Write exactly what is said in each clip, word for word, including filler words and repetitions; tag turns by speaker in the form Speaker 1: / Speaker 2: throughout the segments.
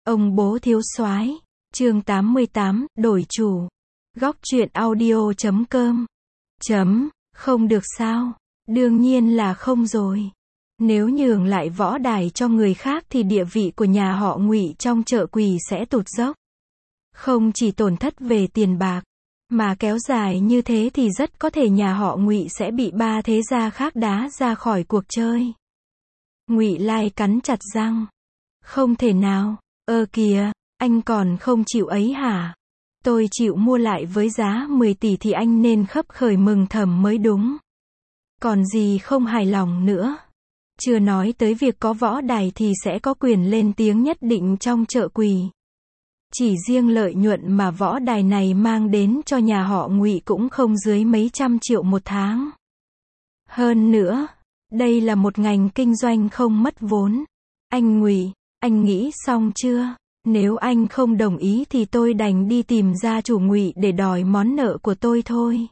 Speaker 1: Ông bố thiếu soái, chương tám mươi tám, đổi chủ. Góc truyện audio chấm com. Chấm, không được sao? Đương nhiên là không rồi. Nếu nhường lại võ đài cho người khác thì địa vị của nhà họ Ngụy trong chợ Quỳ sẽ tụt dốc. Không chỉ tổn thất về tiền bạc, mà kéo dài như thế thì rất có thể nhà họ Ngụy sẽ bị ba thế gia khác đá ra khỏi cuộc chơi. Ngụy Lai cắn chặt răng. Không thể nào, ơ kìa, anh còn không chịu ấy hả? Tôi chịu mua lại với giá mười tỷ thì anh nên khấp khởi mừng thầm mới đúng. Còn gì không hài lòng nữa? Chưa nói tới việc có võ đài thì sẽ có quyền lên tiếng nhất định trong chợ Quỳ. Chỉ riêng lợi nhuận mà võ đài này mang đến cho nhà họ Ngụy cũng không dưới mấy trăm triệu một tháng. Hơn nữa, đây là một ngành kinh doanh không mất vốn. Anh Ngụy, anh nghĩ xong chưa? Nếu anh không đồng ý thì tôi đành đi tìm gia chủ Ngụy để đòi món nợ của tôi thôi.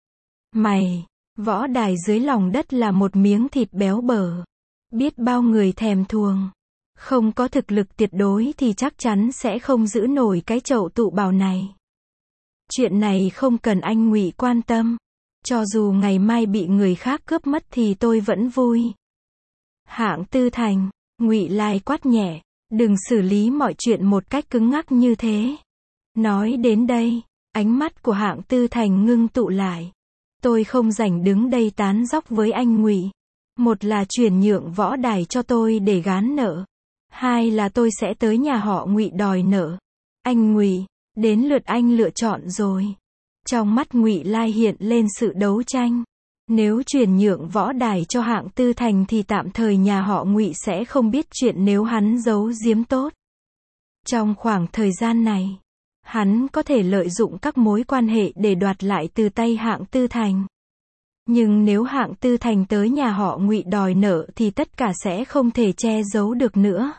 Speaker 1: Mày, võ đài dưới lòng đất là một miếng thịt béo bở. Biết bao người thèm thuồng. Không có thực lực tuyệt đối thì chắc chắn sẽ không giữ nổi cái chậu tụ bảo này. Chuyện này không cần anh Ngụy quan tâm. Cho dù ngày mai bị người khác cướp mất thì tôi vẫn vui. Hạng Tư Thành, Ngụy Lai quát nhẹ, đừng xử lý mọi chuyện một cách cứng ngắc như thế. Nói đến đây, ánh mắt của Hạng Tư Thành ngưng tụ lại. Tôi không rảnh đứng đây tán dóc với anh Ngụy. Một là chuyển nhượng võ đài cho tôi để gán nợ. Hai là tôi sẽ tới nhà họ Ngụy đòi nợ. Anh Ngụy, đến lượt anh lựa chọn rồi. Trong mắt Ngụy Lai hiện lên sự đấu tranh. Nếu chuyển nhượng võ đài cho Hạng Tư Thành thì tạm thời nhà họ Ngụy sẽ không biết chuyện nếu hắn giấu giếm tốt. Trong khoảng thời gian này, hắn có thể lợi dụng các mối quan hệ để đoạt lại từ tay Hạng Tư Thành. Nhưng nếu Hạng Tư Thành tới nhà họ Ngụy đòi nợ thì tất cả sẽ không thể che giấu được nữa.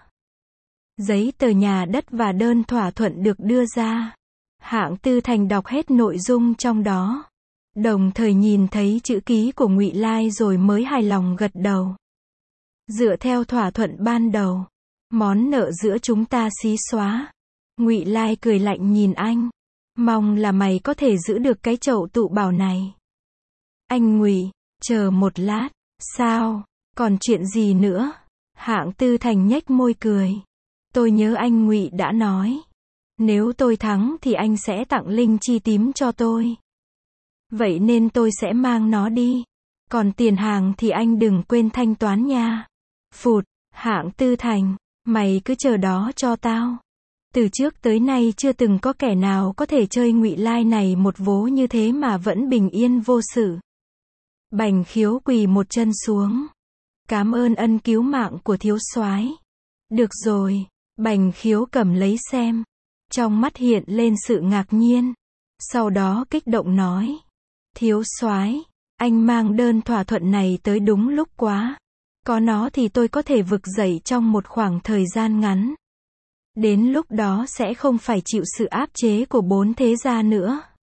Speaker 1: Giấy tờ nhà đất và đơn thỏa thuận được đưa ra. Hạng Tư Thành đọc hết nội dung trong đó. Đồng thời nhìn thấy chữ ký của Ngụy Lai rồi mới hài lòng gật đầu. Dựa theo thỏa thuận ban đầu, món nợ giữa chúng ta xí xóa. Ngụy Lai cười lạnh nhìn anh. Mong là mày có thể giữ được cái chậu tụ bảo này. Anh Ngụy, chờ một lát. Sao? Còn chuyện gì nữa? Hạng Tư Thành nhếch môi cười. Tôi nhớ anh Ngụy đã nói. Nếu tôi thắng thì anh sẽ tặng linh chi tím cho tôi. Vậy nên tôi sẽ mang nó đi. Còn tiền hàng thì anh đừng quên thanh toán nha. Phụt, Hạng Tư Thành, mày cứ chờ đó cho tao. Từ trước tới nay chưa từng có kẻ nào có thể chơi Ngụy Lai này một vố như thế mà vẫn bình yên vô sự. Bành Khiếu quỳ một chân xuống. Cảm ơn ân cứu mạng của thiếu soái. Được rồi, Bành Khiếu cầm lấy xem. Trong mắt hiện lên sự ngạc nhiên. Sau đó kích động nói. Thiếu soái, anh mang đơn thỏa thuận này tới đúng lúc quá. Có nó thì tôi có thể vực dậy trong một khoảng thời gian ngắn. Đến lúc đó sẽ không phải chịu sự áp chế của bốn thế gia nữa.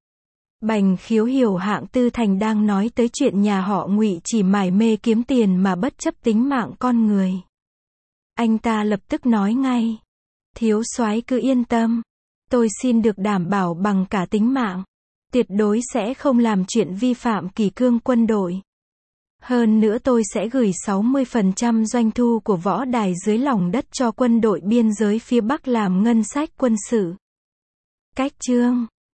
Speaker 1: Bành Khiếu hiểu Hạng Tư Thành đang nói tới chuyện nhà họ Ngụy chỉ mải mê kiếm tiền mà bất chấp tính mạng con người. Anh ta lập tức nói ngay. Thiếu soái cứ yên tâm. Tôi xin được đảm bảo bằng cả tính mạng. Tuyệt đối sẽ không làm chuyện vi phạm kỷ cương quân đội. Hơn nữa tôi sẽ gửi sáu mươi phần trăm doanh thu của võ đài dưới lòng đất cho quân đội biên giới phía Bắc làm ngân sách quân sự. Cách chương